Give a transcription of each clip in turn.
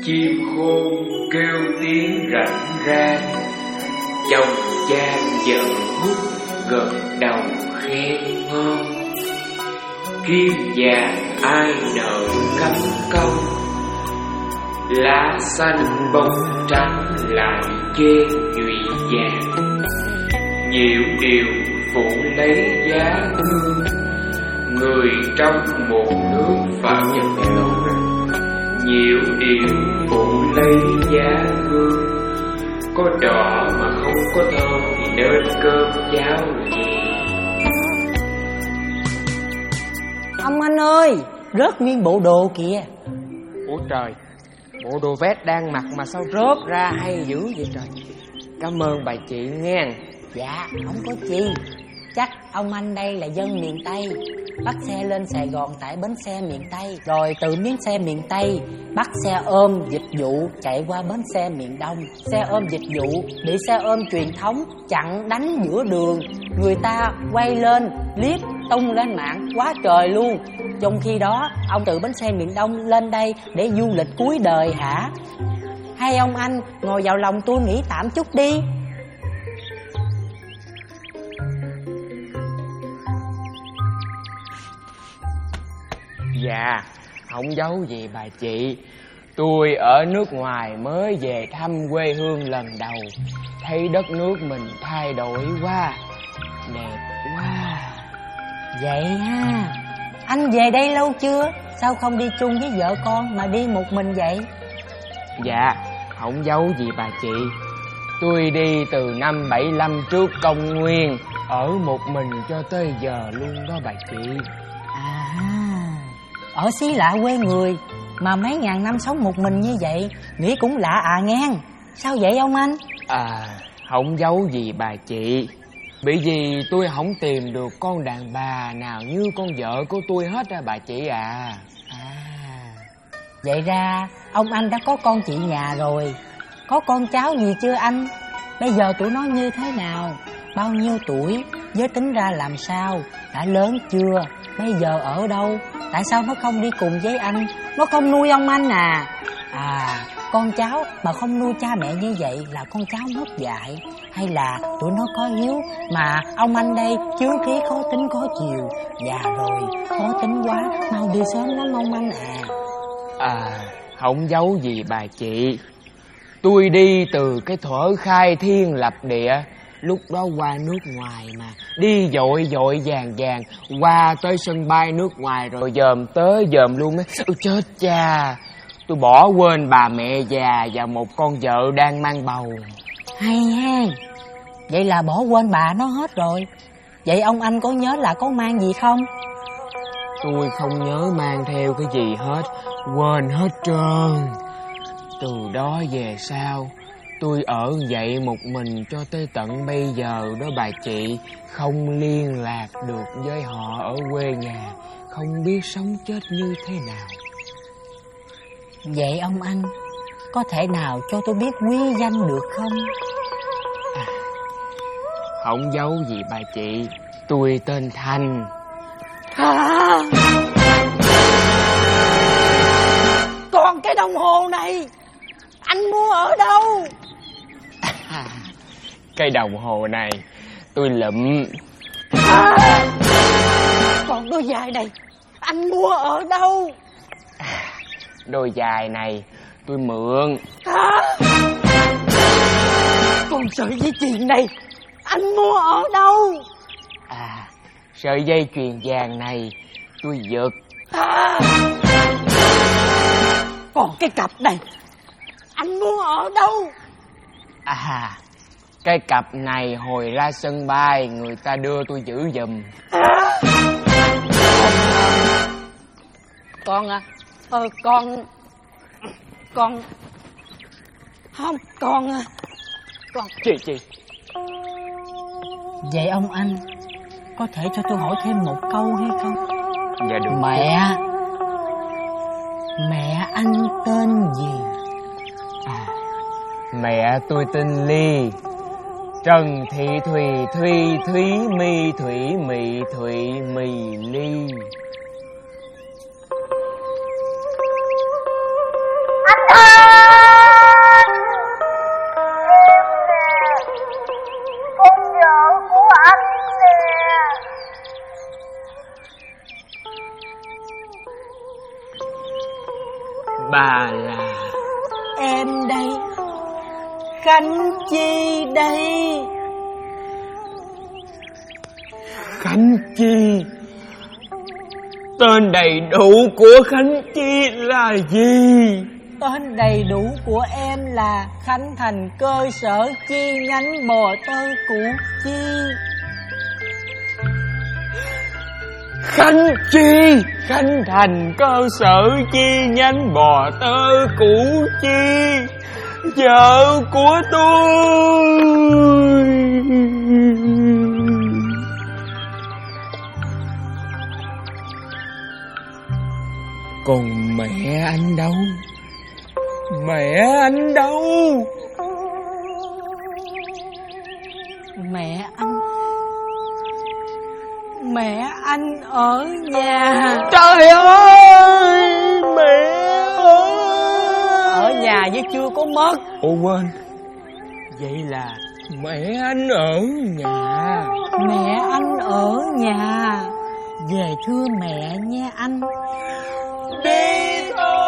chim khôn kêu tiếng rảnh rang, chồng chan vợ hút gật đầu khen ngon. Kim vàng ai nợ cắm công, lá xanh bông trắng lại trên nhụy vàng. Nhiều điều phụ lấy giá hương, người trong một nước phải nhận lâu. Nhiều điều phụ lấy giá hương, có đỏ mà không có thơm thì nên cơm cháo gì. Ông anh ơi, rớt nguyên bộ đồ kìa. Ủa trời, bộ đồ vest đang mặc mà sao rớt ra hay dữ vậy trời. Cảm ơn bà chị nghe. Dạ, không có chi. Chắc ông anh đây là dân miền Tây, bắt xe lên Sài Gòn tại bến xe miền Tây, rồi từ bến xe miền Tây bắt xe ôm dịch vụ chạy qua bến xe miền Đông. Xe ôm dịch vụ bị xe ôm truyền thống chặn đánh giữa đường, người ta quay lên clip tung lên mạng quá trời luôn. Trong khi đó ông từ bến xe miền Đông lên đây để du lịch cuối đời hả? Hay ông anh ngồi vào lòng tôi nghỉ tạm chút đi. Dạ, không giấu gì bà chị. Tôi ở nước ngoài mới về thăm quê hương lần đầu, thấy đất nước mình thay đổi quá, đẹp quá. Vậy ha, anh về đây lâu chưa? Sao không đi chung với vợ con mà đi một mình vậy? Dạ, không giấu gì bà chị. Tôi đi từ năm 75 trước công nguyên, ở một mình cho tới giờ luôn đó bà chị. À, ở xí lạ quê người mà mấy ngàn năm sống một mình như vậy, nghĩ cũng lạ à ngang. Sao vậy ông anh? À, không giấu gì bà chị, bởi vì tôi không tìm được con đàn bà nào như con vợ của tôi hết á bà chị à. Vậy ra ông anh đã có con chị nhà rồi. Có con cháu gì chưa anh? Bây giờ tụi nó như thế nào? Bao nhiêu tuổi? Giới tính ra làm sao? Đã lớn chưa? Bây giờ ở đâu? Tại sao nó không đi cùng với anh? Nó không nuôi ông anh à? À, con cháu mà không nuôi cha mẹ như vậy là con cháu mất dạy, hay là tụi nó có hiếu mà ông anh đây chướng khí khó tính có chiều, già rồi khó tính quá, mau đi sớm lắm ông anh à. À, không giấu gì bà chị, tôi đi từ cái thuở khai thiên lập địa, lúc đó qua nước ngoài mà đi vội vội vàng vàng qua tới sân bay nước ngoài rồi dòm tới dòm luôn á. Chết cha, tôi bỏ quên bà mẹ già và một con vợ đang mang bầu. Hay ha, vậy là bỏ quên bà nó hết rồi. Vậy ông anh có nhớ là có mang gì không? Tôi không nhớ mang theo cái gì hết, quên hết trơn. Từ đó về sau, tôi ở vậy một mình cho tới tận bây giờ đó bà chị, không liên lạc được với họ ở quê nhà, không biết sống chết như thế nào. Vậy ông anh có thể nào cho tôi biết quý danh được không? À, không giấu gì bà chị, tôi tên Thanh. Còn cái đồng hồ này anh mua ở đâu? Cái đồng hồ này tôi lụm. Còn đôi giày này anh mua ở đâu? Đôi giày này tôi mượn. Còn sợi dây chuyền này anh mua ở đâu? À, sợi dây chuyền vàng này tôi giật. Còn cái cặp này anh mua ở đâu? À, cái cặp này hồi ra sân bay người ta đưa tôi giữ giùm. Con Chị Vậy ông anh có thể cho tôi hỏi thêm một câu hay không? Dạ được. Mẹ anh tên gì? À, mẹ tôi tên Ly, Trần Thị Thùy Thúy Thúy My Thủy Mị Thụy Mì Ly. Anh ơi! bà là? Em đây, Khánh Chi đây. Khánh Chi? Tên đầy đủ của Khánh Chi là gì? Tên đầy đủ của em là Khánh Thành cơ sở chi nhánh Bò Tơ Củ Chi. Khánh Chi? Khánh Thành cơ sở chi nhánh Bò Tơ Củ Chi, vợ của tôi. Còn mẹ anh đâu? Mẹ anh đâu? Mẹ anh ở nhà. Trời ơi, mẹ ơi! Ở nhà chứ chưa có mất. Ồ quên, vậy là mẹ anh ở nhà. Mẹ anh ở nhà. Về thưa mẹ nha anh. Đi thôi.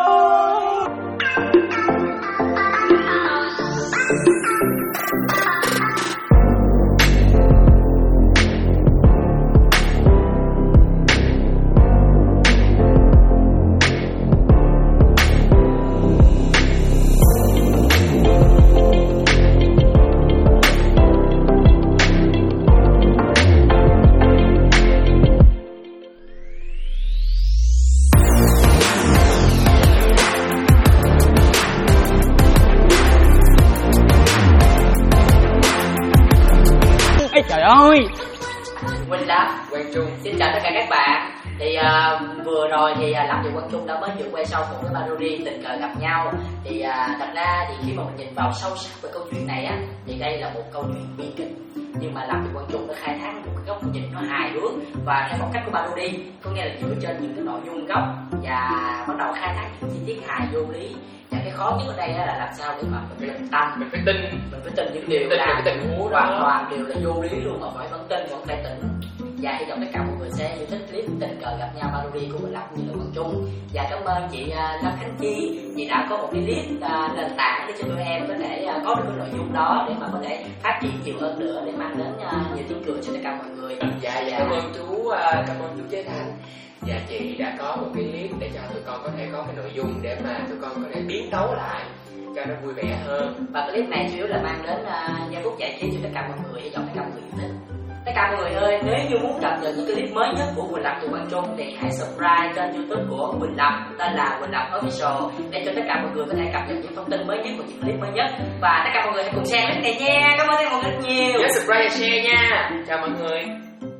Trời ơi! Quỳnh Lâm, Quang Trung, xin chào tất cả các bạn. Thì vừa rồi thì Lâm và Quang Trung đã mới vừa quay xong một cái parody Tình Cờ Gặp Nhau. Thì thật ra thì khi mà mình nhìn vào sâu sắc về câu chuyện này á, thì đây là một câu chuyện bi kịch. Nhưng mà Lâm và Quang Trung đã khai thác một cái góc nhìn nó hài hước và theo phong cách của parody, có nghĩa là dựa trên những cái nội dung gốc và bắt đầu khai thác những chi tiết hài vô lý. Và cái khó nhất ở đây là làm sao để mà mình bình tâm, mình phải tin những điều là hoàn toàn đều là vô lý luôn, mà phải vẫn tin, vẫn phải tỉnh. Và hy vọng tất cả mọi người sẽ yêu thích clip Tình Cờ Gặp Nhau parody của mình Lâm như là Quang Trung. Và cảm ơn chị Lâm Khánh Chi, chị đã có một cái clip nền tảng để cho tụi em có thể có được cái nội dung đó để mà có thể phát triển nhiều hơn nữa, để mang đến nhiều tiếng cười cho tất cả mọi người. Dạ, cảm ơn chú Chế Thành. Và chị đã có một cái clip để cho tụi con có thể có cái nội dung để mà tụi con có thể biến tấu lại cho nó vui vẻ hơn. Và clip này chủ yếu là mang đến giây phút giải trí cho tất cả mọi người, hy vọng tất cả mọi người yêu thích. Tất cả mọi người ơi, nếu như muốn cập nhật những cái clip mới nhất của Quỳnh Lâm và Quang Trung thì hãy subscribe kênh YouTube của Quỳnh Lâm, tên là Quỳnh Lâm Official, để cho tất cả mọi người có thể cập nhật những thông tin mới nhất và những clip mới nhất. Và tất cả mọi người hãy cùng share clip này nha. Cảm ơn mọi người rất nhiều. Nhớ subscribe và share nha. Chào mọi người.